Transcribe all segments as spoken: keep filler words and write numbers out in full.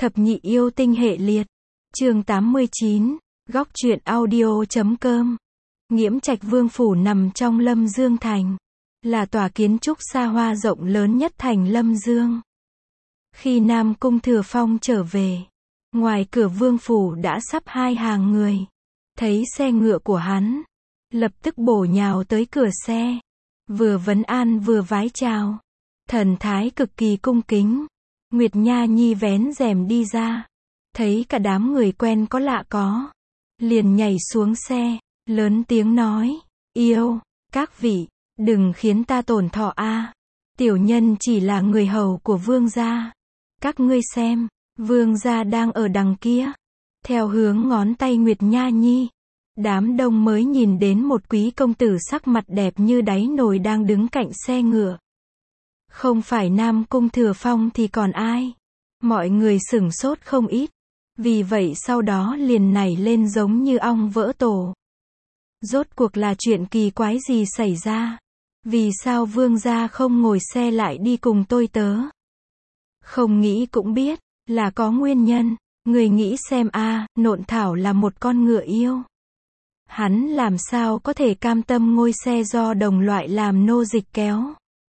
Thập nhị yêu tinh hệ liệt. Chương tám mươi chín, góc truyện audio chấm com. Nghiễm Trạch Vương phủ nằm trong Lâm Dương thành, là tòa kiến trúc xa hoa rộng lớn nhất thành Lâm Dương. Khi Nam Cung Thừa Phong trở về, ngoài cửa vương phủ đã sắp hai hàng người. Thấy xe ngựa của hắn, lập tức bổ nhào tới cửa xe, vừa vấn an vừa vái chào, thần thái cực kỳ cung kính. Nguyệt Nha Nhi vén rèm đi ra, thấy cả đám người quen có lạ có, liền nhảy xuống xe, lớn tiếng nói, yêu, các vị, đừng khiến ta tổn thọ a. Tiểu nhân chỉ là người hầu của vương gia. Các ngươi xem, vương gia đang ở đằng kia. Theo hướng ngón tay Nguyệt Nha Nhi, đám đông mới nhìn đến một quý công tử sắc mặt đẹp như đáy nồi đang đứng cạnh xe ngựa. Không phải Nam Cung Thừa Phong thì còn ai? Mọi người sửng sốt không ít. Vì vậy sau đó liền nảy lên giống như ong vỡ tổ. Rốt cuộc là chuyện kỳ quái gì xảy ra? Vì sao vương gia không ngồi xe lại đi cùng tôi tớ? Không nghĩ cũng biết, là có nguyên nhân. Người nghĩ xem a, Nộn Thảo là một con ngựa yêu. Hắn làm sao có thể cam tâm ngôi xe do đồng loại làm nô dịch kéo?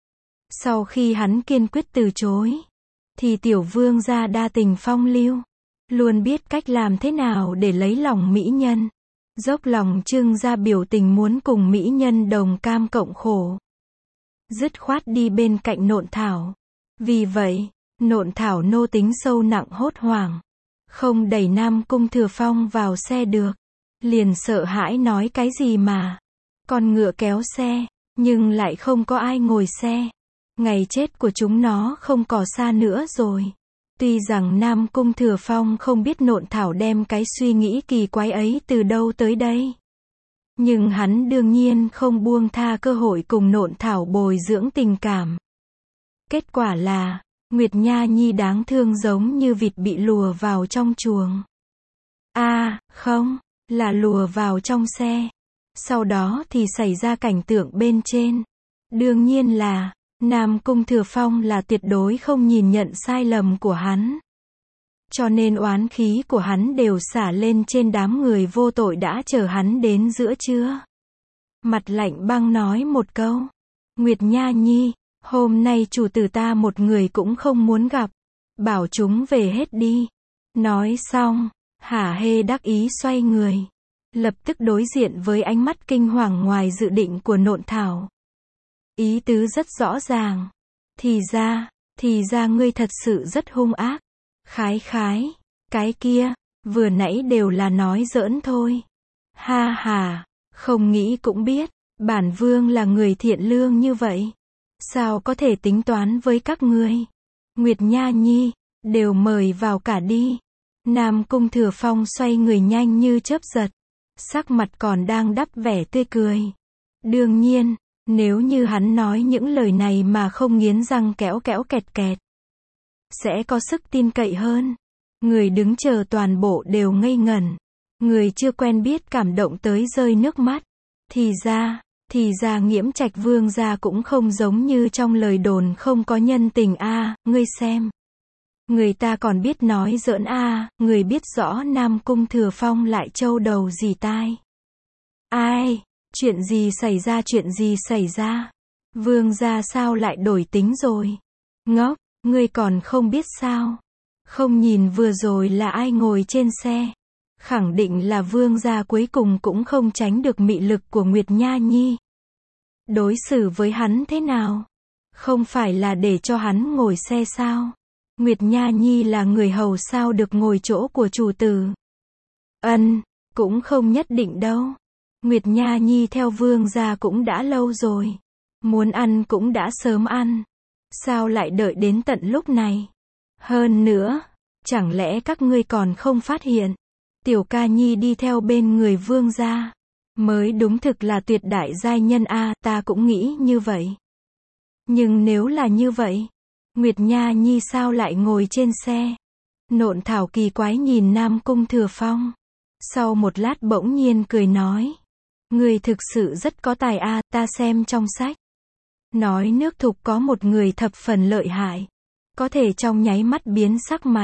Sau khi hắn kiên quyết từ chối, thì tiểu vương gia đa tình phong lưu, luôn biết cách làm thế nào để lấy lòng mỹ nhân, dốc lòng trưng ra biểu tình muốn cùng mỹ nhân đồng cam cộng khổ. Dứt khoát đi bên cạnh Nộn Thảo. Vì vậy, Nộn Thảo nô tính sâu nặng hốt hoảng, không đẩy Nam Cung Thừa Phong vào xe được, liền sợ hãi nói cái gì mà, con ngựa kéo xe, nhưng lại không có ai ngồi xe. Ngày chết của chúng nó không còn xa nữa rồi. Tuy rằng Nam Cung Thừa Phong không biết Nộn Thảo đem cái suy nghĩ kỳ quái ấy từ đâu tới đây, nhưng hắn đương nhiên không buông tha cơ hội cùng Nộn Thảo bồi dưỡng tình cảm. Kết quả là, Nguyệt Nha Nhi đáng thương giống như vịt bị lùa vào trong chuồng. A, à, không, là lùa vào trong xe. Sau đó thì xảy ra cảnh tượng bên trên. Đương nhiên là, Nam Cung Thừa Phong là tuyệt đối không nhìn nhận sai lầm của hắn. Cho nên oán khí của hắn đều xả lên trên đám người vô tội đã chờ hắn đến giữa trưa. Mặt lạnh băng nói một câu, Nguyệt Nha Nhi, hôm nay chủ tử ta một người cũng không muốn gặp, bảo chúng về hết đi. Nói xong, hả hê đắc ý xoay người, lập tức đối diện với ánh mắt kinh hoàng ngoài dự định của Nộn Thảo. Ý tứ rất rõ ràng. Thì ra, thì ra ngươi thật sự rất hung ác. Khái khái, cái kia, vừa nãy đều là nói giỡn thôi. Ha ha, không nghĩ cũng biết, bản vương là người thiện lương như vậy. Sao có thể tính toán với các ngươi? Nguyệt Nha Nhi, đều mời vào cả đi. Nam Cung Thừa Phong xoay người nhanh như chớp giật, sắc mặt còn đang đắp vẻ tươi cười. Đương nhiên, nếu như hắn nói những lời này mà không nghiến răng kéo kéo kẹt kẹt, sẽ có sức tin cậy hơn. Người đứng chờ toàn bộ đều ngây ngẩn. Người chưa quen biết cảm động tới rơi nước mắt. Thì ra, thì ra Nghiễm Trạch vương gia cũng không giống như trong lời đồn không có nhân tình a, à, ngươi xem. Người ta còn biết nói giỡn a, à, người biết rõ Nam Cung Thừa Phong lại trâu đầu dì tai. Ai? Chuyện gì xảy ra chuyện gì xảy ra? Vương gia sao lại đổi tính rồi? Ngốc, ngươi còn không biết sao? Không nhìn vừa rồi là ai ngồi trên xe? Khẳng định là vương gia cuối cùng cũng không tránh được mị lực của Nguyệt Nha Nhi. Đối xử với hắn thế nào? Không phải là để cho hắn ngồi xe sao? Nguyệt Nha Nhi là người hầu sao được ngồi chỗ của chủ tử? Ân, cũng không nhất định đâu. Nguyệt Nha Nhi theo vương gia cũng đã lâu rồi. Muốn ăn cũng đã sớm ăn. Sao lại đợi đến tận lúc này? Hơn nữa, chẳng lẽ các ngươi còn không phát hiện? Tiểu ca nhi đi theo bên người vương gia. Mới đúng thực là tuyệt đại giai nhân a, à, ta cũng nghĩ như vậy. Nhưng nếu là như vậy, Nguyệt Nha Nhi sao lại ngồi trên xe? Nộn Thảo kỳ quái nhìn Nam Cung Thừa Phong. Sau một lát bỗng nhiên cười nói. Người thực sự rất có tài a, à, ta xem trong sách. Nói nước Thục có một người thập phần lợi hại, có thể trong nháy mắt biến sắc mặt.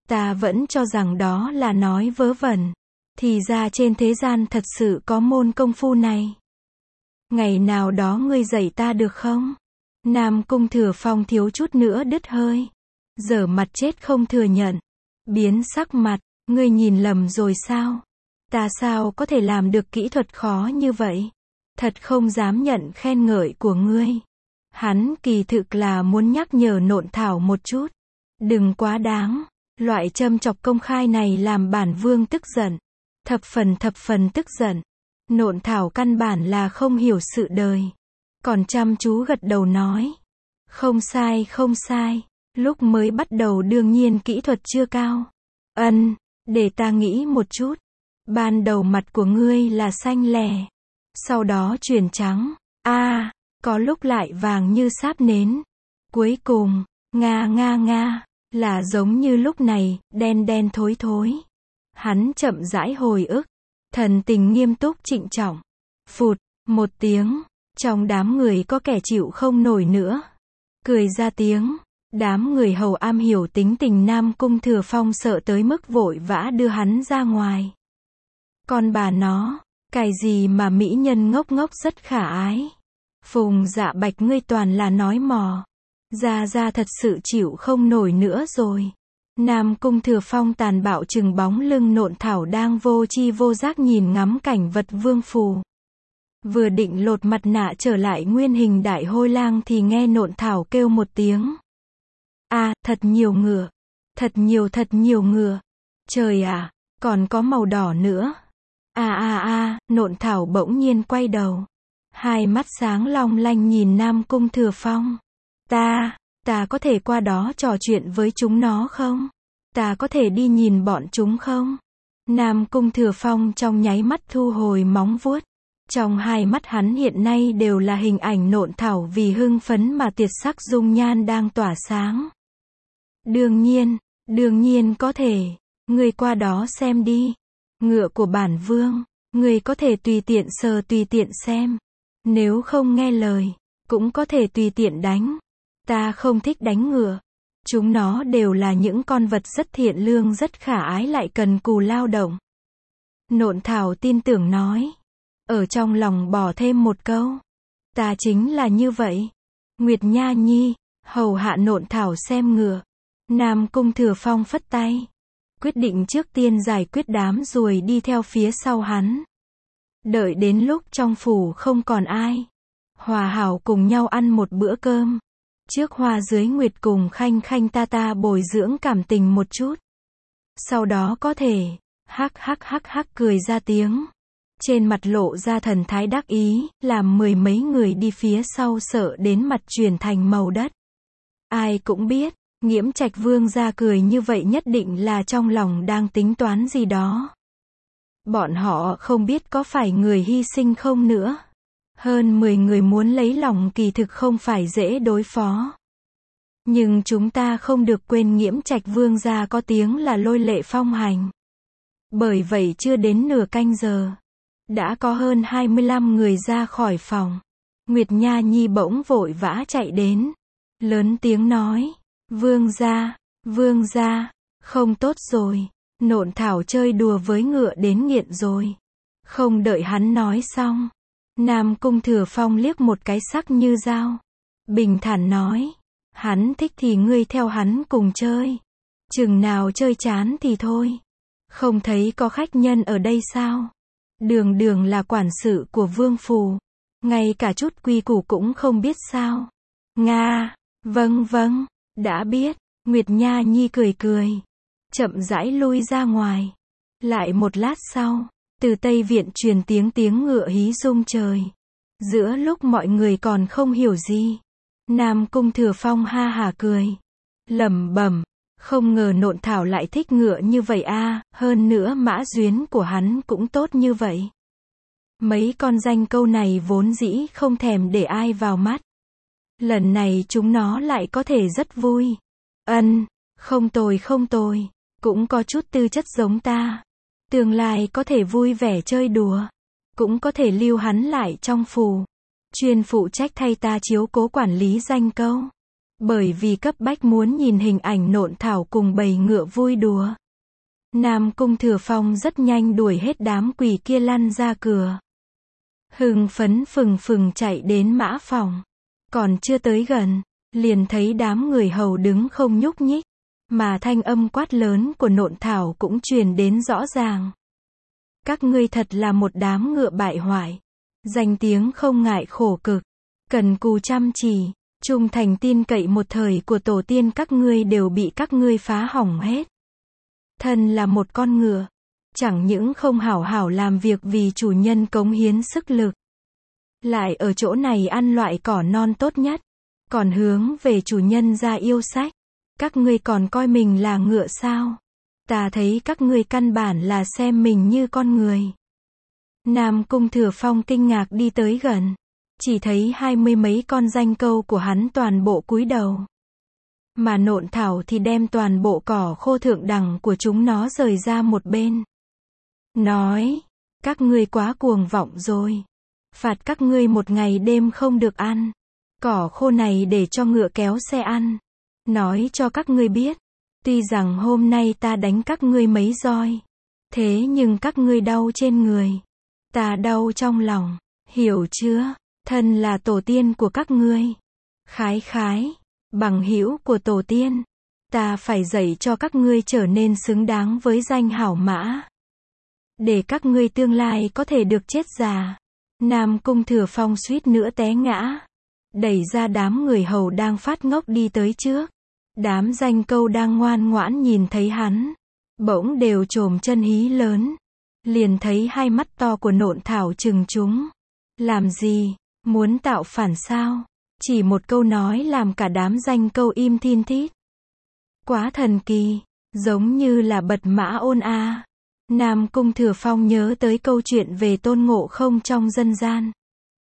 Ta vẫn cho rằng đó là nói vớ vẩn. Thì ra trên thế gian thật sự có môn công phu này. Ngày nào đó ngươi dạy ta được không? Nam Cung Thừa Phong thiếu chút nữa đứt hơi. Giở mặt chết không thừa nhận. Biến sắc mặt, ngươi nhìn lầm rồi sao? Ta sao có thể làm được kỹ thuật khó như vậy? Thật không dám nhận khen ngợi của ngươi. Hắn kỳ thực là muốn nhắc nhở Nộn Thảo một chút. Đừng quá đáng. Loại châm chọc công khai này làm bản vương tức giận. Thập phần thập phần tức giận. Nộn Thảo căn bản là không hiểu sự đời. Còn chăm chú gật đầu nói. Không sai không sai. Lúc mới bắt đầu đương nhiên kỹ thuật chưa cao. Ân, để ta nghĩ một chút. Ban đầu mặt của ngươi là xanh lè. Sau đó chuyển trắng. A, à, có lúc lại vàng như sáp nến. Cuối cùng, nga nga nga, là giống như lúc này, đen đen thối thối. Hắn chậm rãi hồi ức. Thần tình nghiêm túc trịnh trọng. Phụt, một tiếng. Trong đám người có kẻ chịu không nổi nữa. Cười ra tiếng. Đám người hầu am hiểu tính tình Nam Cung Thừa Phong sợ tới mức vội vã đưa hắn ra ngoài. Con bà nó, cái gì mà mỹ nhân ngốc ngốc rất khả ái. Phùng Dạ Bạch ngươi toàn là nói mò. Gia Gia thật sự chịu không nổi nữa rồi. Nam Cung Thừa Phong tàn bạo chừng bóng lưng Nộn Thảo đang vô chi vô giác nhìn ngắm cảnh vật vương phù. Vừa định lột mặt nạ trở lại nguyên hình đại hôi lang thì nghe Nộn Thảo kêu một tiếng. À, thật nhiều ngựa. Thật nhiều thật nhiều ngựa. Trời à, còn có màu đỏ nữa. À à à, Nộn Thảo bỗng nhiên quay đầu. Hai mắt sáng long lanh nhìn Nam Cung Thừa Phong. Ta, ta có thể qua đó trò chuyện với chúng nó không? Ta có thể đi nhìn bọn chúng không? Nam Cung Thừa Phong trong nháy mắt thu hồi móng vuốt. Trong hai mắt hắn hiện nay đều là hình ảnh Nộn Thảo vì hưng phấn mà tiệt sắc dung nhan đang tỏa sáng. Đương nhiên, đương nhiên có thể. Ngươi qua đó xem đi. Ngựa của bản vương, ngươi có thể tùy tiện sờ tùy tiện xem. Nếu không nghe lời, cũng có thể tùy tiện đánh. Ta không thích đánh ngựa. Chúng nó đều là những con vật rất thiện lương rất khả ái lại cần cù lao động. Nộn Thảo tin tưởng nói. Ở trong lòng bỏ thêm một câu. Ta chính là như vậy. Nguyệt Nha Nhi, hầu hạ Nộn Thảo xem ngựa. Nam Cung Thừa Phong phất tay. Quyết định trước tiên giải quyết đám ruồi đi theo phía sau hắn. Đợi đến lúc trong phủ không còn ai. Hòa hảo cùng nhau ăn một bữa cơm. Trước hoa dưới nguyệt cùng khanh khanh ta ta bồi dưỡng cảm tình một chút. Sau đó có thể, hắc hắc hắc hắc cười ra tiếng. Trên mặt lộ ra thần thái đắc ý, làm mười mấy người đi phía sau sợ đến mặt chuyển thành màu đất. Ai cũng biết, Nghiễm Trạch Vương ra cười như vậy nhất định là trong lòng đang tính toán gì đó. Bọn họ không biết có phải người hy sinh không nữa. Hơn mười người muốn lấy lòng kỳ thực không phải dễ đối phó. Nhưng chúng ta không được quên Nghiễm Trạch Vương gia có tiếng là lôi lệ phong hành. Bởi vậy chưa đến nửa canh giờ, đã có hơn hai mươi lăm người ra khỏi phòng. Nguyệt Nha Nhi bỗng vội vã chạy đến, lớn tiếng nói, Vương gia, Vương gia, không tốt rồi, Nộn Thảo chơi đùa với ngựa đến nghiện rồi. Không đợi hắn nói xong, Nam Cung Thừa Phong liếc một cái sắc như dao. Bình thản nói, hắn thích thì ngươi theo hắn cùng chơi. Chừng nào chơi chán thì thôi. Không thấy có khách nhân ở đây sao? Đường đường là quản sự của vương phủ. Ngay cả chút quy củ cũng không biết sao? Nga, vâng vâng, đã biết. Nguyệt Nha Nhi cười cười. Chậm rãi lui ra ngoài. Lại một lát sau, từ Tây Viện truyền tiếng tiếng ngựa hí rung trời. Giữa lúc mọi người còn không hiểu gì, Nam Cung Thừa Phong ha hà cười. Lẩm bẩm, không ngờ Nộn Thảo lại thích ngựa như vậy a, hơn nữa mã duyến của hắn cũng tốt như vậy. Mấy con danh câu này vốn dĩ không thèm để ai vào mắt. Lần này chúng nó lại có thể rất vui. Ân, không tồi không tồi, cũng có chút tư chất giống ta. Tương lai có thể vui vẻ chơi đùa, cũng có thể lưu hắn lại trong phủ, chuyên phụ trách thay ta chiếu cố quản lý danh câu. Bởi vì cấp bách muốn nhìn hình ảnh Nộn Thảo cùng bầy ngựa vui đùa. Nam Cung Thừa Phong rất nhanh đuổi hết đám quỷ kia lăn ra cửa. Hưng phấn phừng phừng chạy đến mã phòng. Còn chưa tới gần, liền thấy đám người hầu đứng không nhúc nhích. Mà thanh âm quát lớn của Nộn Thảo cũng truyền đến rõ ràng. Các ngươi thật là một đám ngựa bại hoại. Danh tiếng không ngại khổ cực. Cần cù chăm chỉ. Trung thành tin cậy một thời của tổ tiên các ngươi đều bị các ngươi phá hỏng hết. Thân là một con ngựa. Chẳng những không hảo hảo làm việc vì chủ nhân cống hiến sức lực. Lại ở chỗ này ăn loại cỏ non tốt nhất. Còn hướng về chủ nhân ra yêu sách. Các ngươi còn coi mình là ngựa sao? Ta thấy các ngươi căn bản là xem mình như con người. Nam Cung Thừa Phong kinh ngạc đi tới gần. Chỉ thấy hai mươi mấy con danh câu của hắn toàn bộ cúi đầu. Mà Nộn Thảo thì đem toàn bộ cỏ khô thượng đẳng của chúng nó rời ra một bên. Nói, các ngươi quá cuồng vọng rồi. Phạt các ngươi một ngày đêm không được ăn. Cỏ khô này để cho ngựa kéo xe ăn. Nói cho các ngươi biết. Tuy rằng hôm nay ta đánh các ngươi mấy roi. Thế nhưng các ngươi đau trên người. Ta đau trong lòng. Hiểu chưa? Thân là tổ tiên của các ngươi. Khái khái. Bằng hữu của tổ tiên. Ta phải dạy cho các ngươi trở nên xứng đáng với danh hảo mã. Để các ngươi tương lai có thể được chết già. Nam Cung Thừa Phong suýt nữa té ngã. Đẩy ra đám người hầu đang phát ngốc đi tới trước. Đám danh câu đang ngoan ngoãn nhìn thấy hắn. Bỗng đều trồm chân hí lớn. Liền thấy hai mắt to của Nộn Thảo trừng chúng. Làm gì? Muốn tạo phản sao? Chỉ một câu nói làm cả đám danh câu im thin thít. Quá thần kỳ. Giống như là bật mã ôn a. Nam Cung Thừa Phong nhớ tới câu chuyện về Tôn Ngộ Không trong dân gian.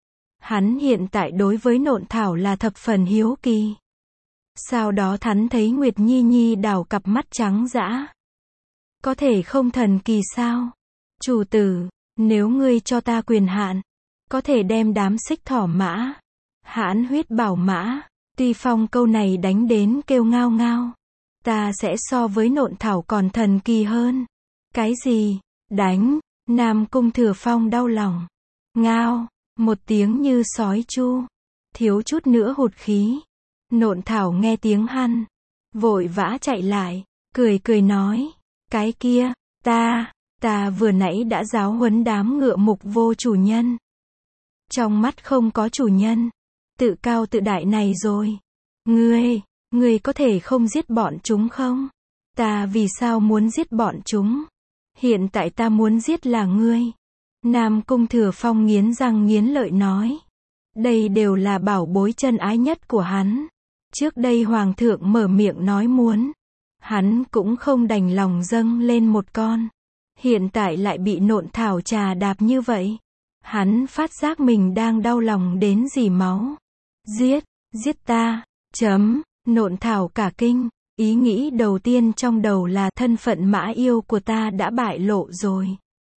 Hắn hiện tại đối với Nộn Thảo là thập phần hiếu kỳ. Sau đó hắn thấy Nguyệt Nhi Nhi đào cặp mắt trắng dã. Có thể không thần kỳ sao? Chủ tử, nếu ngươi cho ta quyền hạn, có thể đem đám xích thỏ mã, hãn huyết bảo mã, Tuy Phong câu này đánh đến kêu ngao ngao. Ta sẽ so với Nộn Thảo còn thần kỳ hơn. Cái gì? Đánh? Nam Cung Thừa Phong đau lòng. Ngao, một tiếng như sói chu. Thiếu chút nữa hụt khí. Nộn Thảo nghe tiếng hắn, vội vã chạy lại, cười cười nói. Cái kia, ta, ta vừa nãy đã giáo huấn đám ngựa mục vô chủ nhân. Trong mắt không có chủ nhân. Tự cao tự đại này rồi. Ngươi, ngươi có thể không giết bọn chúng không? Ta vì sao muốn giết bọn chúng? Hiện tại ta muốn giết là ngươi. Nam Cung Thừa Phong nghiến răng nghiến lợi nói. Đây đều là bảo bối chân ái nhất của hắn. Trước đây Hoàng thượng mở miệng nói muốn. Hắn cũng không đành lòng dâng lên một con. Hiện tại lại bị Nộn Thảo trà đạp như vậy. Hắn phát giác mình đang đau lòng đến rỉ máu. Giết, giết ta, chấm, Nộn Thảo cả kinh. Ý nghĩ đầu tiên trong đầu là thân phận mã yêu của ta đã bại lộ rồi.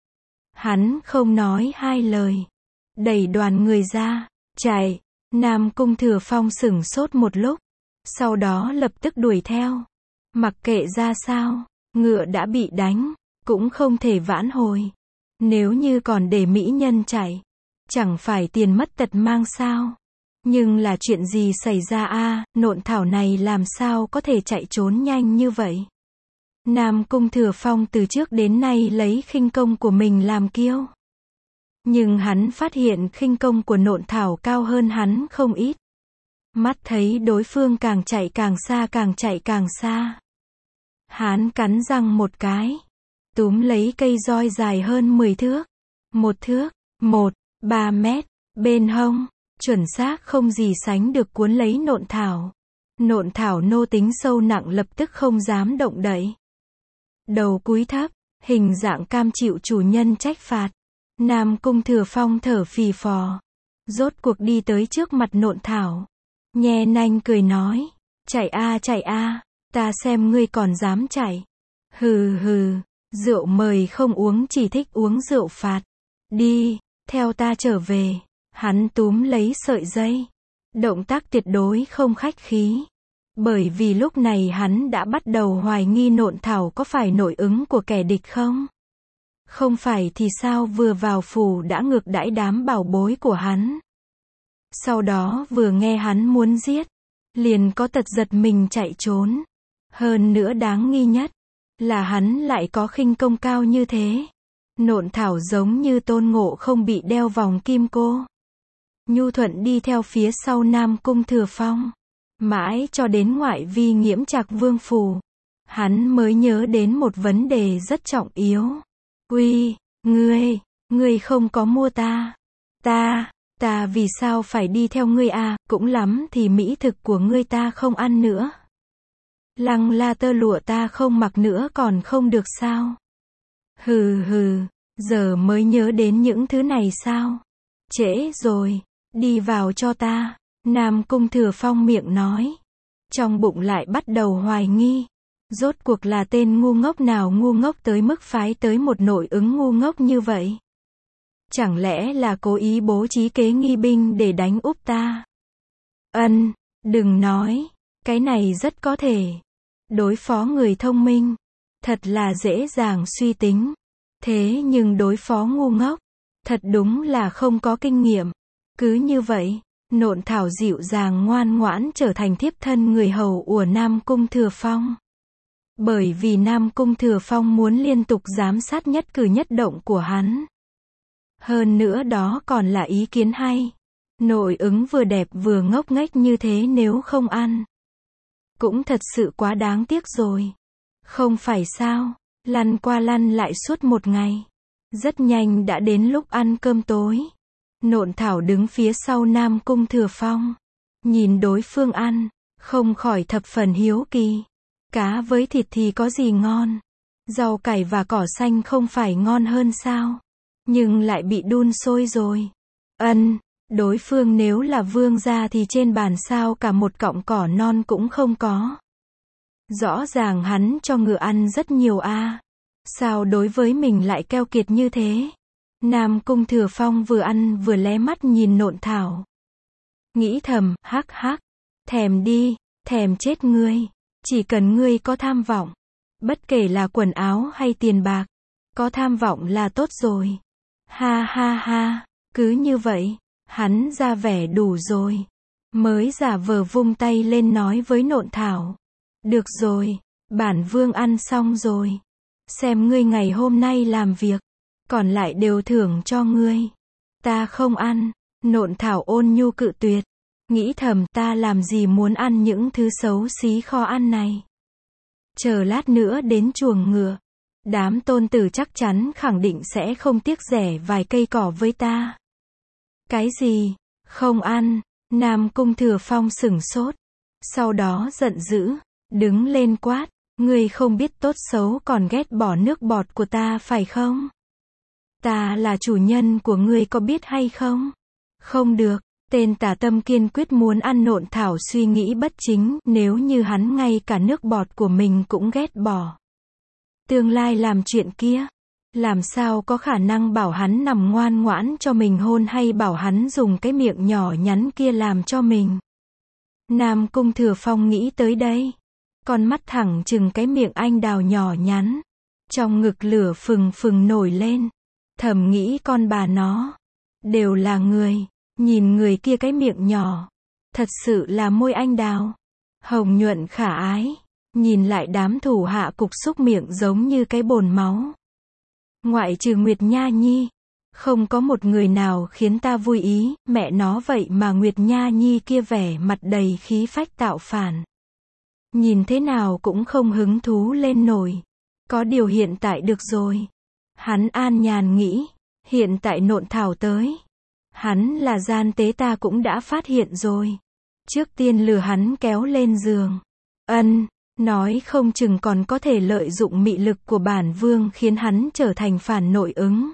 Hắn không nói hai lời. Đẩy đoàn người ra, chạy. Nam Cung Thừa Phong sửng sốt một lúc. Sau đó lập tức đuổi theo. Mặc kệ ra sao, ngựa đã bị đánh, cũng không thể vãn hồi. Nếu như còn để mỹ nhân chạy, chẳng phải tiền mất tật mang sao? Nhưng là chuyện gì xảy ra a? Nộn Thảo này làm sao có thể chạy trốn nhanh như vậy? Nam Cung Thừa Phong từ trước đến nay lấy khinh công của mình làm kiêu. Nhưng hắn phát hiện khinh công của Nộn Thảo cao hơn hắn không ít. Mắt thấy đối phương càng chạy càng xa càng chạy càng xa. Hắn cắn răng một cái. Túm lấy cây roi dài hơn mười thước. Một thước, một, ba mét, bên hông. Chuẩn xác không gì sánh được cuốn lấy Nộn Thảo. Nộn Thảo nô tính sâu nặng lập tức không dám động đậy. Đầu cúi thấp, hình dạng cam chịu chủ nhân trách phạt. Nam Cung Thừa Phong thở phì phò. Rốt cuộc đi tới trước mặt Nộn Thảo. Nhe nanh cười nói. Chạy a chạy a, ta xem ngươi còn dám chạy. Hừ hừ, rượu mời không uống chỉ thích uống rượu phạt. Đi, theo ta trở về. Hắn túm lấy sợi dây. Động tác tuyệt đối không khách khí. Bởi vì lúc này hắn đã bắt đầu hoài nghi Nộn Thảo có phải nội ứng của kẻ địch không? Không phải thì sao vừa vào phủ đã ngược đãi đám bảo bối của hắn. Sau đó vừa nghe hắn muốn giết, liền có tật giật mình chạy trốn. Hơn nữa đáng nghi nhất, là hắn lại có khinh công cao như thế. Nộn Thảo giống như Tôn Ngộ không bị đeo vòng kim cô. Nhu thuận đi theo phía sau Nam Cung Thừa Phong. Mãi cho đến ngoại vi Nghiễm Trạc Vương phủ, hắn mới nhớ đến một vấn đề rất trọng yếu. Uy, ngươi, ngươi không có mua ta. Ta, ta vì sao phải đi theo ngươi à, cũng lắm thì mỹ thực của ngươi ta không ăn nữa. Lăng la tơ lụa ta không mặc nữa còn không được sao? Hừ hừ, giờ mới nhớ đến những thứ này sao? Trễ rồi, đi vào cho ta. Nam Cung Thừa Phong miệng nói. Trong bụng lại bắt đầu hoài nghi. Rốt cuộc là tên ngu ngốc nào ngu ngốc tới mức phái tới một nội ứng ngu ngốc như vậy? Chẳng lẽ là cố ý bố trí kế nghi binh để đánh úp ta? Ân, đừng nói. Cái này rất có thể. Đối phó người thông minh, thật là dễ dàng suy tính. Thế nhưng đối phó ngu ngốc, thật đúng là không có kinh nghiệm. Cứ như vậy, Nộn Thảo dịu dàng ngoan ngoãn trở thành thiếp thân người hầu của Nam Cung Thừa Phong. Bởi vì Nam Cung Thừa Phong muốn liên tục giám sát nhất cử nhất động của hắn. Hơn nữa đó còn là ý kiến hay. Nội ứng vừa đẹp vừa ngốc nghếch như thế nếu không ăn, cũng thật sự quá đáng tiếc rồi. Không phải sao, lăn qua lăn lại suốt một ngày. Rất nhanh đã đến lúc ăn cơm tối. Nộn Thảo đứng phía sau Nam Cung Thừa Phong. Nhìn đối phương ăn, không khỏi thập phần hiếu kỳ. Cá với thịt thì có gì ngon? Rau cải và cỏ xanh không phải ngon hơn sao? Nhưng lại bị đun sôi rồi. Ân, đối phương nếu là vương gia thì trên bàn sao cả một cọng cỏ non cũng không có. Rõ ràng hắn cho ngựa ăn rất nhiều a. À. Sao đối với mình lại keo kiệt như thế? Nam Cung Thừa Phong vừa ăn vừa lé mắt nhìn Nộn Thảo. Nghĩ thầm, hắc hắc, thèm đi, thèm chết ngươi. Chỉ cần ngươi có tham vọng, bất kể là quần áo hay tiền bạc, có tham vọng là tốt rồi. Ha ha ha, cứ như vậy, hắn ra vẻ đủ rồi. Mới giả vờ vung tay lên nói với Nộn Thảo. Được rồi, bản vương ăn xong rồi. Xem ngươi ngày hôm nay làm việc, còn lại đều thưởng cho ngươi. Ta không ăn. Nộn Thảo ôn nhu cự tuyệt. Nghĩ thầm ta làm gì muốn ăn những thứ xấu xí kho ăn này. Chờ lát nữa đến chuồng ngựa, đám tôn tử chắc chắn khẳng định sẽ không tiếc rẻ vài cây cỏ với ta. Cái gì? Không ăn? Nam Cung Thừa Phong sửng sốt. Sau đó giận dữ, đứng lên quát. Ngươi không biết tốt xấu còn ghét bỏ nước bọt của ta phải không? Ta là chủ nhân của ngươi có biết hay không? Không được. Tên tà tâm kiên quyết muốn ăn Nộn Thảo suy nghĩ bất chính, nếu như hắn ngay cả nước bọt của mình cũng ghét bỏ. Tương lai làm chuyện kia, làm sao có khả năng bảo hắn nằm ngoan ngoãn cho mình hôn hay bảo hắn dùng cái miệng nhỏ nhắn kia làm cho mình. Nam Cung Thừa Phong nghĩ tới đây. Con mắt thẳng chừng cái miệng anh đào nhỏ nhắn. Trong ngực lửa phừng phừng nổi lên. Thầm nghĩ con bà nó. Đều là người. Nhìn người kia cái miệng nhỏ. Thật sự là môi anh đào. Hồng nhuận khả ái. Nhìn lại đám thủ hạ cục xúc miệng giống như cái bồn máu. Ngoại trừ Nguyệt Nha Nhi. Không có một người nào khiến ta vui ý. Mẹ nó vậy mà Nguyệt Nha Nhi kia vẻ mặt đầy khí phách tạo phản. Nhìn thế nào cũng không hứng thú lên nổi. Có điều hiện tại được rồi. Hắn an nhàn nghĩ. Hiện tại Nộn Thảo tới. Hắn là gian tế ta cũng đã phát hiện rồi. Trước tiên lừa hắn kéo lên giường. Ân, nói không chừng còn có thể lợi dụng mị lực của bản vương khiến hắn trở thành phản nội ứng.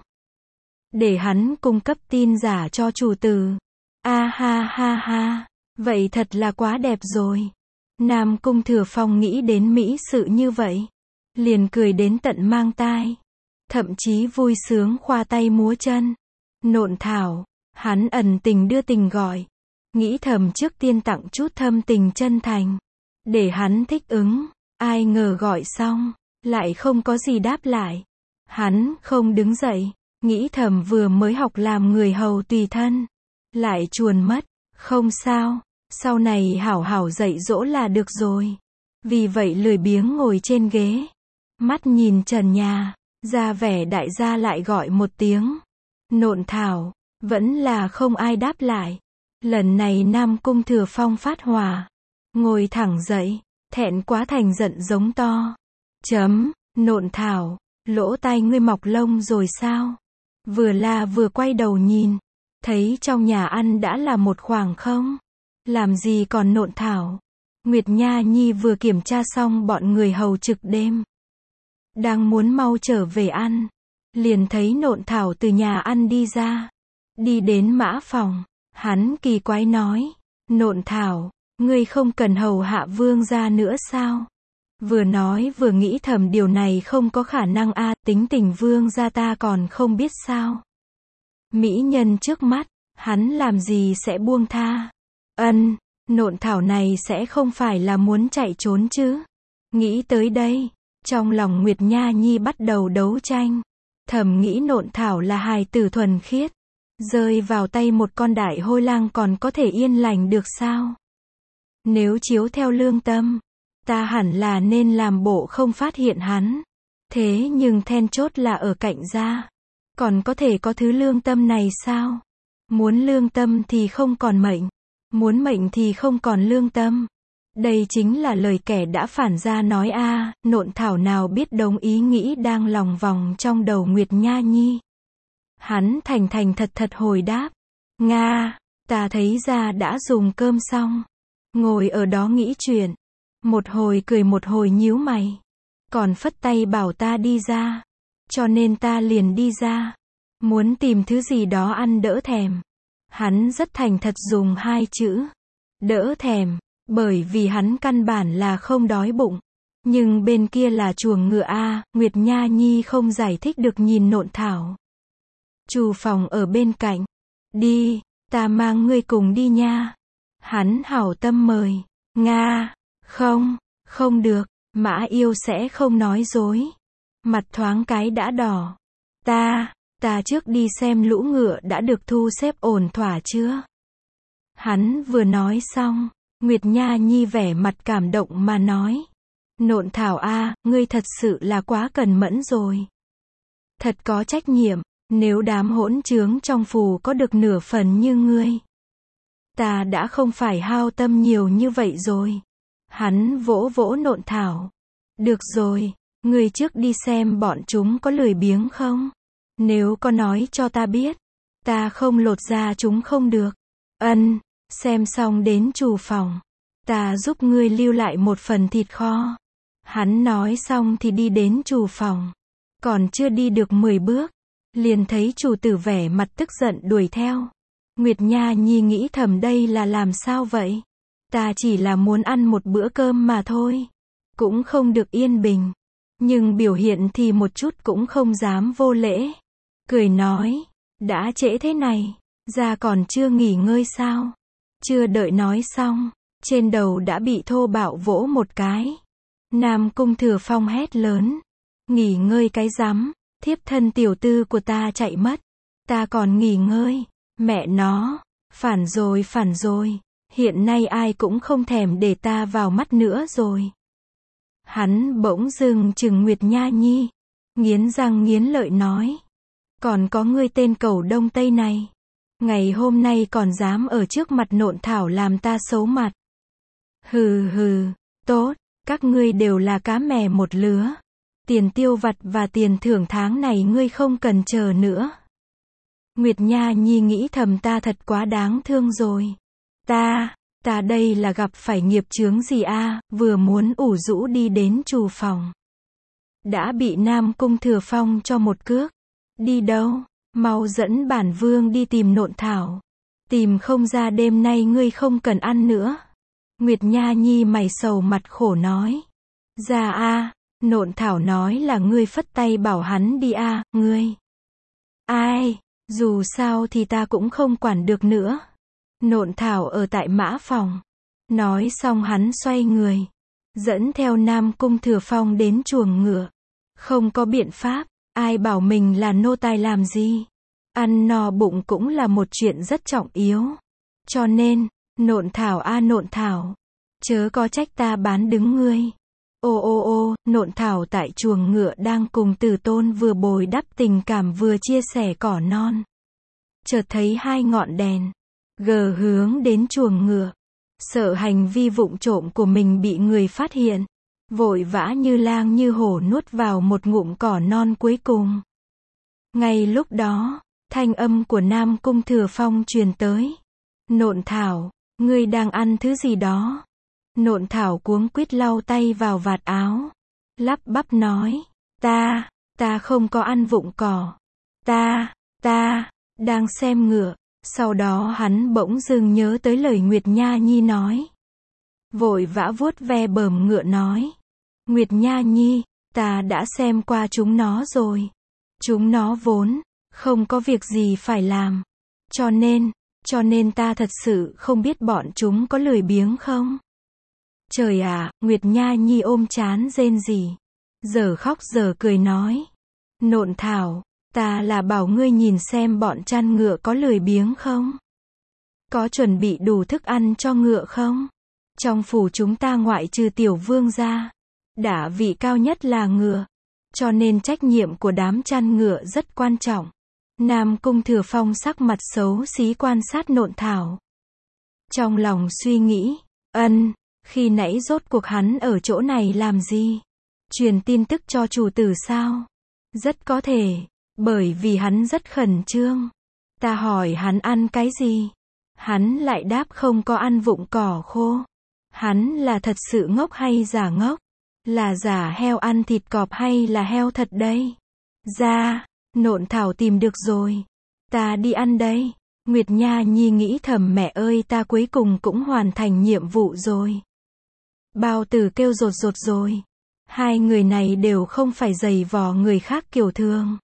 Để hắn cung cấp tin giả cho chủ tử. A ha ha ha, vậy thật là quá đẹp rồi. Nam Cung Thừa Phong nghĩ đến mỹ sự như vậy. Liền cười đến tận mang tai. Thậm chí vui sướng khoa tay múa chân. Nộn Thảo. Hắn ẩn tình đưa tình gọi. Nghĩ thầm trước tiên tặng chút thâm tình chân thành. để hắn thích ứng. Ai ngờ gọi xong, lại không có gì đáp lại. Hắn không đứng dậy, nghĩ thầm vừa mới học làm người hầu tùy thân, lại chuồn mất. Không sao, sau này hảo hảo dạy dỗ là được rồi. Vì vậy lười biếng ngồi trên ghế, mắt nhìn trần nhà, ra vẻ đại gia lại gọi một tiếng. Nộn Thảo, vẫn là không ai đáp lại. Lần này Nam Cung Thừa Phong phát hỏa, ngồi thẳng dậy, thẹn quá thành giận giống to. Chấm, Nộn Thảo, lỗ tai ngươi mọc lông rồi sao? Vừa la vừa quay đầu nhìn, thấy trong nhà ăn đã là một khoảng không. Làm gì còn Nộn Thảo? Nguyệt Nha Nhi vừa kiểm tra xong bọn người hầu trực đêm, đang muốn mau trở về ăn, liền thấy Nộn Thảo từ nhà ăn đi ra, đi đến mã phòng. Hắn kỳ quái nói, Nộn Thảo, ngươi không cần hầu hạ vương gia nữa sao? Vừa nói vừa nghĩ thầm điều này không có khả năng a, tính tình vương gia ta còn không biết sao. Mỹ nhân trước mắt, hắn làm gì sẽ buông tha. Ân, Nộn Thảo này sẽ không phải là muốn chạy trốn chứ? Nghĩ tới đây, trong lòng Nguyệt Nha Nhi bắt đầu đấu tranh. Thầm nghĩ Nộn Thảo là hài tử thuần khiết, rơi vào tay một con đại hôi lang còn có thể yên lành được sao? Nếu chiếu theo lương tâm, ta hẳn là nên làm bộ không phát hiện hắn. Thế nhưng then chốt là ở cạnh gia. Còn có thể có thứ lương tâm này sao? Muốn lương tâm thì không còn mệnh, muốn mệnh thì không còn lương tâm. Đây chính là lời kẻ đã phản gia nói a. À, Nộn Thảo nào biết đống ý nghĩ đang lòng vòng trong đầu Nguyệt Nha Nhi. Hắn thành thành thật thật hồi đáp. Nga, ta thấy gia đã dùng cơm xong. Ngồi ở đó nghĩ chuyện. Một hồi cười một hồi nhíu mày. Còn phất tay bảo ta đi ra. Cho nên ta liền đi ra. Muốn tìm thứ gì đó ăn đỡ thèm. Hắn rất thành thật dùng hai chữ. Đỡ thèm. Bởi vì hắn căn bản là không đói bụng. Nhưng bên kia là chuồng ngựa a. Nguyệt Nha Nhi không giải thích được nhìn Nộn Thảo. Trù phòng ở bên cạnh. Đi, ta mang ngươi cùng đi nha. Hắn hảo tâm mời. Nga, không, không được, Mã Yêu sẽ không nói dối. Mặt thoáng cái đã đỏ. Ta, ta trước đi xem lũ ngựa đã được thu xếp ổn thỏa chưa? Hắn vừa nói xong, Nguyệt Nha Nhi vẻ mặt cảm động mà nói. Nộn Thảo a, ngươi thật sự là quá cần mẫn rồi. Thật có trách nhiệm, nếu đám hỗn trướng trong phù có được nửa phần như ngươi. Ta đã không phải hao tâm nhiều như vậy rồi. Hắn vỗ vỗ Nộn Thảo. Được rồi, ngươi trước đi xem bọn chúng có lười biếng không? Nếu có nói cho ta biết, ta không lột ra chúng không được. Ân, xem xong đến trù phòng. Ta giúp ngươi lưu lại một phần thịt kho. Hắn nói xong thì đi đến trù phòng. Còn chưa đi được mười bước, liền thấy chủ tử vẻ mặt tức giận đuổi theo. Nguyệt Nha Nhi nghĩ thầm đây là làm sao vậy? Ta chỉ là muốn ăn một bữa cơm mà thôi. Cũng không được yên bình. Nhưng biểu hiện thì một chút cũng không dám vô lễ. Cười nói, đã trễ thế này, ra còn chưa nghỉ ngơi sao? Chưa đợi nói xong, trên đầu đã bị thô bạo vỗ một cái. Nam Cung Thừa Phong hét lớn. Nghỉ ngơi cái rắm, thiếp thân tiểu tư của ta chạy mất. Ta còn nghỉ ngơi, mẹ nó, phản rồi phản rồi, hiện nay ai cũng không thèm để ta vào mắt nữa rồi. Hắn bỗng dưng chừng Nguyệt Nha Nhi, nghiến răng nghiến lợi nói. Còn có ngươi tên cẩu Đông Tây này, ngày hôm nay còn dám ở trước mặt Nộn Thảo làm ta xấu mặt. Hừ hừ, tốt, các ngươi đều là cá mè một lứa. Tiền tiêu vặt và tiền thưởng tháng này ngươi không cần chờ nữa. Nguyệt Nha Nhi nghĩ thầm ta thật quá đáng thương rồi. Ta, ta đây là gặp phải nghiệp chướng gì a? À, vừa muốn ủ rũ đi đến trù phòng. Đã bị Nam Cung Thừa Phong cho một cước. Đi đâu? Mau dẫn bản vương đi tìm Nộn Thảo. Tìm không ra đêm nay ngươi không cần ăn nữa. Nguyệt Nha Nhi mày sầu mặt khổ nói. Ra a, à, Nộn Thảo nói là ngươi phất tay bảo hắn đi a, à, ngươi. Ai, dù sao thì ta cũng không quản được nữa. Nộn Thảo ở tại mã phòng. Nói xong hắn xoay người, dẫn theo Nam Cung Thừa Phong đến chuồng ngựa. Không có biện pháp, ai bảo mình là nô tài làm gì. Ăn no bụng cũng là một chuyện rất trọng yếu. Cho nên, Nộn Thảo a Nộn Thảo, chớ có trách ta bán đứng ngươi. Ô ô ô, Nộn Thảo tại chuồng ngựa đang cùng Tử Tôn vừa bồi đắp tình cảm vừa chia sẻ cỏ non. Chợt thấy hai ngọn đèn, gờ hướng đến chuồng ngựa. Sợ hành vi vụng trộm của mình bị người phát hiện. Vội vã như lang như hổ nuốt vào một ngụm cỏ non cuối cùng. Ngay lúc đó, thanh âm của Nam Cung Thừa Phong truyền tới. Nộn Thảo, ngươi đang ăn thứ gì đó? Nộn Thảo cuống quýt lau tay vào vạt áo. Lắp bắp nói, ta, ta không có ăn vụng cỏ. Ta, ta, đang xem ngựa. Sau đó hắn bỗng dưng nhớ tới lời Nguyệt Nha Nhi nói. Vội vã vuốt ve bờm ngựa nói. Nguyệt Nha Nhi, ta đã xem qua chúng nó rồi. Chúng nó vốn không có việc gì phải làm. Cho nên, cho nên ta thật sự không biết bọn chúng có lười biếng không? Trời ạ, Nguyệt Nha Nhi ôm trán rên rỉ. Giờ khóc giờ cười nói. Nộn Thảo, ta là bảo ngươi nhìn xem bọn chăn ngựa có lười biếng không? Có chuẩn bị đủ thức ăn cho ngựa không? Trong phủ chúng ta ngoại trừ tiểu vương ra, đả vị cao nhất là ngựa. Cho nên trách nhiệm của đám chăn ngựa rất quan trọng. Nam Cung Thừa Phong sắc mặt xấu xí quan sát Nộn Thảo. Trong lòng suy nghĩ, ân, khi nãy rốt cuộc hắn ở chỗ này làm gì? Truyền tin tức cho chủ tử sao? Rất có thể, bởi vì hắn rất khẩn trương. Ta hỏi hắn ăn cái gì? Hắn lại đáp không có ăn vụng cỏ khô. Hắn là thật sự ngốc hay giả ngốc? Là giả heo ăn thịt cọp hay là heo thật đây? Ra, Nộn Thảo tìm được rồi. Ta đi ăn đây. Nguyệt Nha Nhi nghĩ thầm mẹ ơi ta cuối cùng cũng hoàn thành nhiệm vụ rồi. Bao Tử kêu rột rột rồi. Hai người này đều không phải giày vò người khác kiểu thường.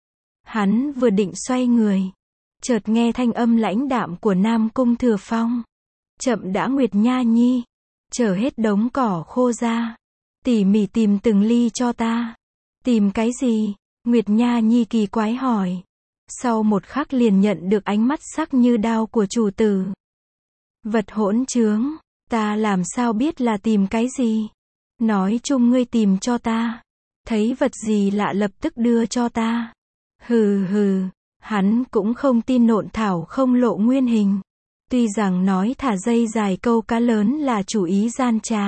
Hắn vừa định xoay người. Chợt nghe thanh âm lãnh đạm của Nam Cung Thừa Phong. Chậm đã Nguyệt Nha Nhi. Chở hết đống cỏ khô ra. Tỉ mỉ tìm từng ly cho ta. Tìm cái gì? Nguyệt Nha Nhi kỳ quái hỏi. Sau một khắc liền nhận được ánh mắt sắc như đao của chủ tử. Vật hỗn trướng, ta làm sao biết là tìm cái gì? Nói chung ngươi tìm cho ta. Thấy vật gì lạ lập tức đưa cho ta. Hừ hừ, hắn cũng không tin Nộn Thảo không lộ nguyên hình. Tuy rằng nói thả dây dài câu cá lớn là chủ ý gian trá.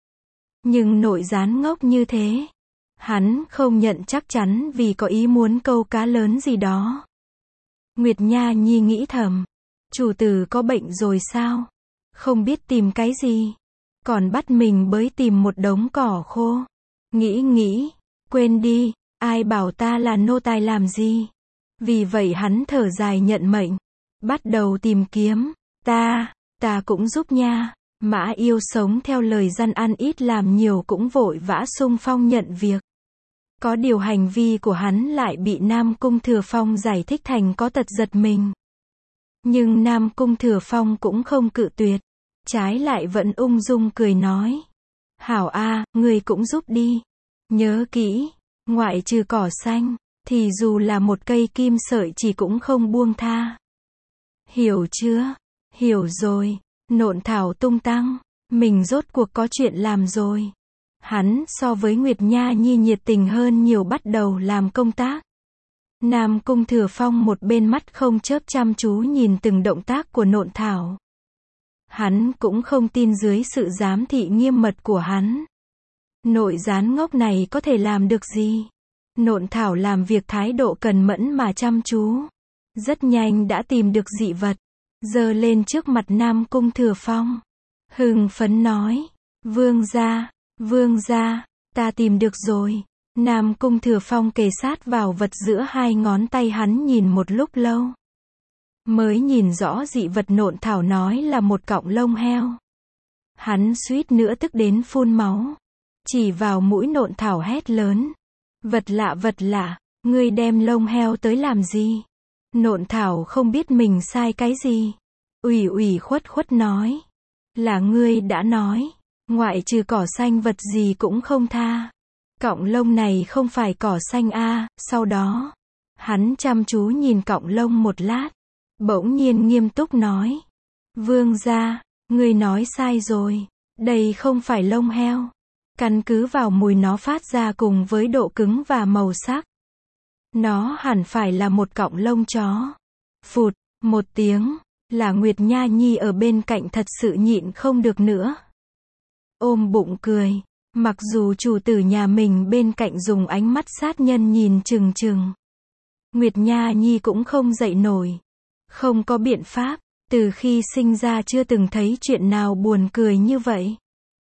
Nhưng nội gián ngốc như thế. Hắn không nhận chắc chắn vì có ý muốn câu cá lớn gì đó. Nguyệt Nha Nhi nghĩ thầm. Chủ tử có bệnh rồi sao? Không biết tìm cái gì. Còn bắt mình bới tìm một đống cỏ khô. Nghĩ nghĩ, quên đi, ai bảo ta là nô tài làm gì. Vì vậy hắn thở dài nhận mệnh. Bắt đầu tìm kiếm. Ta, ta cũng giúp nha. Mã Yêu sống theo lời dân ăn ít làm nhiều cũng vội vã xung phong nhận việc. Có điều hành vi của hắn lại bị Nam Cung Thừa Phong giải thích thành có tật giật mình. Nhưng Nam Cung Thừa Phong cũng không cự tuyệt. Trái lại vẫn ung dung cười nói. Hảo a, ngươi cũng giúp đi. Nhớ kỹ, ngoại trừ cỏ xanh, thì dù là một cây kim sợi chỉ cũng không buông tha. Hiểu chưa? Hiểu rồi. Nộn Thảo tung tăng. Mình rốt cuộc có chuyện làm rồi. Hắn so với Nguyệt Nha Nhi nhiệt tình hơn nhiều bắt đầu làm công tác. Nam Cung Thừa Phong một bên mắt không chớp chăm chú nhìn từng động tác của Nộn Thảo. Hắn cũng không tin dưới sự giám thị nghiêm mật của hắn. Nội gián ngốc này có thể làm được gì? Nộn Thảo làm việc thái độ cần mẫn mà chăm chú. Rất nhanh đã tìm được dị vật. Giơ lên trước mặt Nam Cung Thừa Phong. Hưng phấn nói. Vương gia, vương gia, ta tìm được rồi. Nam Cung Thừa Phong kề sát vào vật giữa hai ngón tay hắn nhìn một lúc lâu. Mới nhìn rõ dị vật Nộn Thảo nói là một cọng lông heo. Hắn suýt nữa tức đến phun máu. Chỉ vào mũi Nộn Thảo hét lớn. Vật lạ vật lạ, ngươi đem lông heo tới làm gì? Nộn Thảo không biết mình sai cái gì. Ủy ủy khuất khuất nói. Là ngươi đã nói. ngoại trừ cỏ xanh vật gì cũng không tha. Cọng lông này không phải cỏ xanh a. Sau đó, hắn chăm chú nhìn cọng lông một lát, bỗng nhiên nghiêm túc nói. Vương gia, ngươi nói sai rồi, đây không phải lông heo. Căn cứ vào mùi nó phát ra cùng với độ cứng và màu sắc, nó hẳn phải là một cọng lông chó. Phụt, một tiếng, là Nguyệt Nha Nhi ở bên cạnh thật sự nhịn không được nữa. Ôm bụng cười, mặc dù chủ tử nhà mình bên cạnh dùng ánh mắt sát nhân nhìn chừng chừng. Nguyệt Nha Nhi cũng không dậy nổi. Không có biện pháp, từ khi sinh ra chưa từng thấy chuyện nào buồn cười như vậy.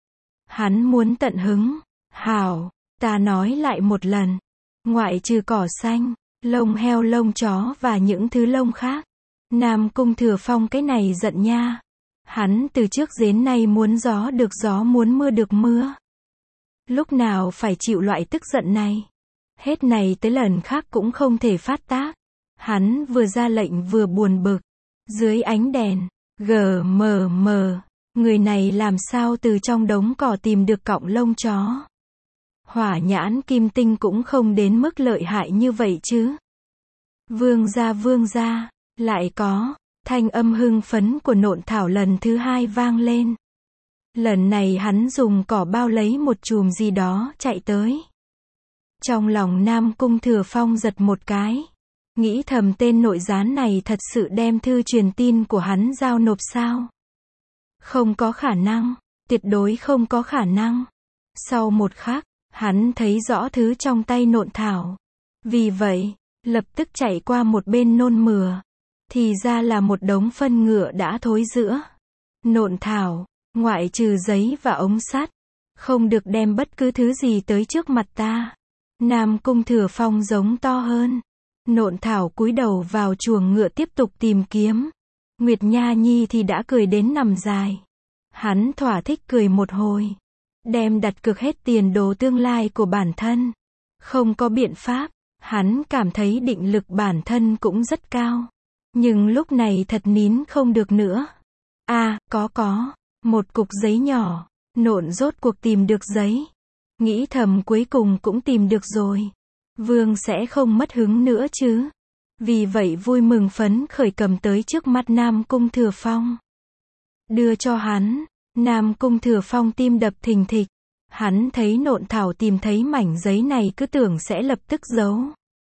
Hắn muốn tận hứng. Hảo, ta nói lại một lần. Ngoại trừ cỏ xanh, lông heo, lông chó và những thứ lông khác, Nam Cung Thừa Phong cái này giận nha. Hắn từ trước đến nay muốn gió được gió, muốn mưa được mưa. Lúc nào phải chịu loại tức giận này? Hết này tới lần khác cũng không thể phát tác. Hắn vừa ra lệnh vừa buồn bực. Dưới ánh đèn, gờ mờ mờ, người này làm sao từ trong đống cỏ tìm được cọng lông chó? Hỏa nhãn kim tinh cũng không đến mức lợi hại như vậy chứ. Vương gia, vương gia, lại có, thanh âm hưng phấn của Nộn Thảo lần thứ hai vang lên. Lần này hắn dùng cỏ bao lấy một chùm gì đó chạy tới. Trong lòng Nam Cung Thừa Phong giật một cái. Nghĩ thầm tên nội gián này thật sự đem thư truyền tin của hắn giao nộp sao? Không có khả năng, tuyệt đối không có khả năng. Sau một khắc, hắn thấy rõ thứ trong tay Nộn Thảo. Vì vậy, lập tức chạy qua một bên nôn mửa. Thì ra là một đống phân ngựa đã thối rữa. Nộn Thảo, ngoại trừ giấy và ống sắt, không được đem bất cứ thứ gì tới trước mặt ta. Nam Cung Thừa Phong giống to hơn. Nộn Thảo cúi đầu vào chuồng ngựa tiếp tục tìm kiếm. Nguyệt Nha Nhi thì đã cười đến nằm dài. Hắn thỏa thích cười một hồi. Đem đặt cược hết tiền đồ tương lai của bản thân. Không có biện pháp, hắn cảm thấy định lực bản thân cũng rất cao. Nhưng lúc này thật nín không được nữa. À, có có, một cục giấy nhỏ. Nộn rốt cuộc tìm được giấy. Nghĩ thầm cuối cùng cũng tìm được rồi. Vương sẽ không mất hứng nữa chứ. Vì vậy vui mừng phấn khởi cầm tới trước mặt Nam Cung Thừa Phong. Đưa cho hắn. Nam Cung Thừa Phong tim đập thình thịch. Hắn thấy Nộn Thảo tìm thấy mảnh giấy này cứ tưởng sẽ lập tức giấu.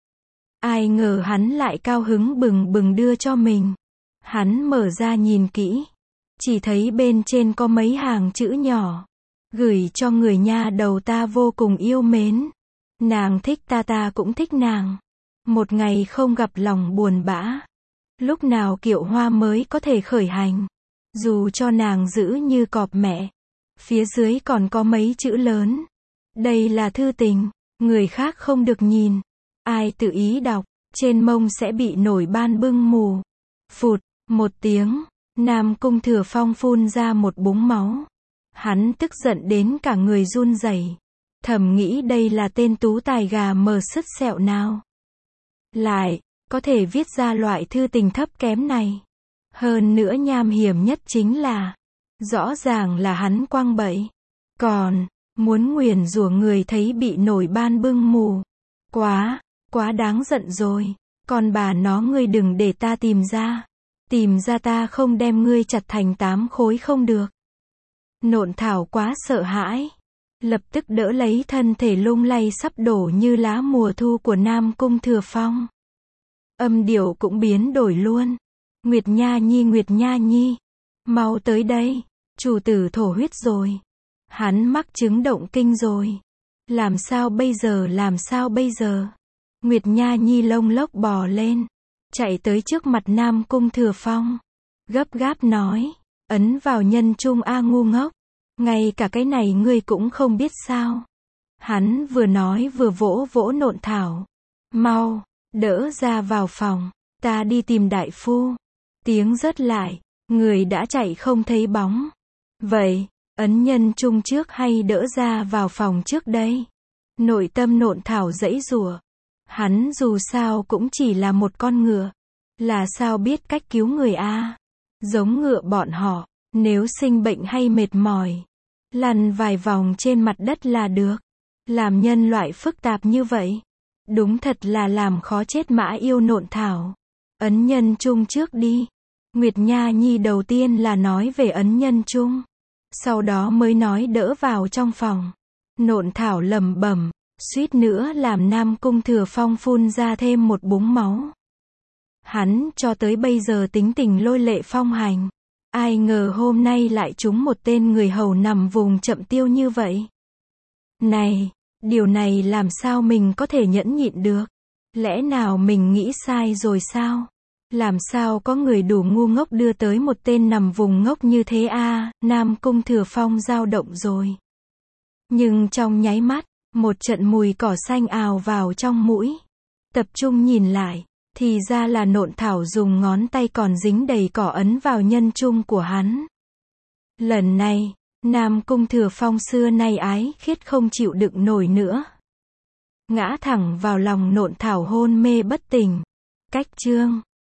Ai ngờ hắn lại cao hứng bừng bừng đưa cho mình. Hắn mở ra nhìn kỹ. Chỉ thấy bên trên có mấy hàng chữ nhỏ. Gửi cho người nha đầu ta vô cùng yêu mến. Nàng thích ta, ta cũng thích nàng. Một ngày không gặp lòng buồn bã. Lúc nào kiệu hoa mới có thể khởi hành. Dù cho nàng giữ như cọp mẹ. Phía dưới còn có mấy chữ lớn. Đây là thư tình, người khác không được nhìn. Ai tự ý đọc, trên mông sẽ bị nổi ban bưng mù. Phụt, một tiếng, Nam Cung Thừa Phong phun ra một búng máu. Hắn tức giận đến cả người run rẩy. Thầm nghĩ đây là tên tú tài gà mờ sứt sẹo nào. Lại, có thể viết ra loại thư tình thấp kém này. Hơn nữa nham hiểm nhất chính là, rõ ràng là hắn quăng bẫy. Còn, muốn nguyền rủa người thấy bị nổi ban bưng mù. Quá, quá đáng giận rồi. Còn bà nó, ngươi đừng để ta tìm ra. Tìm ra ta không đem ngươi chặt thành tám khối không được. Nộn Thảo quá sợ hãi. Lập tức đỡ lấy thân thể lung lay sắp đổ như lá mùa thu của Nam Cung Thừa Phong. Âm điệu cũng biến đổi luôn. Nguyệt Nha Nhi, Nguyệt Nha Nhi. Mau tới đây. Chủ tử thổ huyết rồi. Hắn mắc chứng động kinh rồi. Làm sao bây giờ, làm sao bây giờ? Nguyệt Nha Nhi lông lốc bò lên. Chạy tới trước mặt Nam Cung Thừa Phong. Gấp gáp nói. Ấn vào nhân trung a ngu ngốc. Ngay cả cái này ngươi cũng không biết sao? Hắn vừa nói vừa vỗ vỗ Nộn Thảo. Mau, đỡ ra vào phòng. Ta đi tìm đại phu. Tiếng rớt lại. Người đã chạy không thấy bóng. Vậy, ấn nhân trung trước hay đỡ ra vào phòng trước đây? Nội tâm Nộn Thảo giãy giụa. Hắn dù sao cũng chỉ là một con ngựa. Là sao biết cách cứu người a? Giống ngựa bọn họ, nếu sinh bệnh hay mệt mỏi, Lăn vài vòng trên mặt đất là được. Làm nhân loại phức tạp như vậy. Đúng thật là làm khó chết Mã Yêu Nộn Thảo. Ấn nhân chung trước đi. Nguyệt Nha Nhi đầu tiên là nói về ấn nhân chung. Sau đó mới nói đỡ vào trong phòng. Nộn Thảo lẩm bẩm, suýt nữa làm Nam Cung Thừa Phong phun ra thêm một búng máu. Hắn cho tới bây giờ tính tình lôi lệ phong hành. Ai ngờ hôm nay lại trúng một tên người hầu nằm vùng chậm tiêu như vậy. Này, điều này làm sao mình có thể nhẫn nhịn được? Lẽ nào mình nghĩ sai rồi sao? Làm sao có người đủ ngu ngốc đưa tới một tên nằm vùng ngốc như thế a? À, Nam Cung Thừa Phong dao động rồi. Nhưng trong nháy mắt, một trận mùi cỏ xanh ào vào trong mũi. Tập trung nhìn lại, thì ra là Nộn Thảo dùng ngón tay còn dính đầy cỏ ấn vào nhân trung của hắn. Lần này, Nam Cung Thừa Phong xưa nay ái khiết không chịu đựng nổi nữa. Ngã thẳng vào lòng Nộn Thảo hôn mê bất tỉnh. Cách chương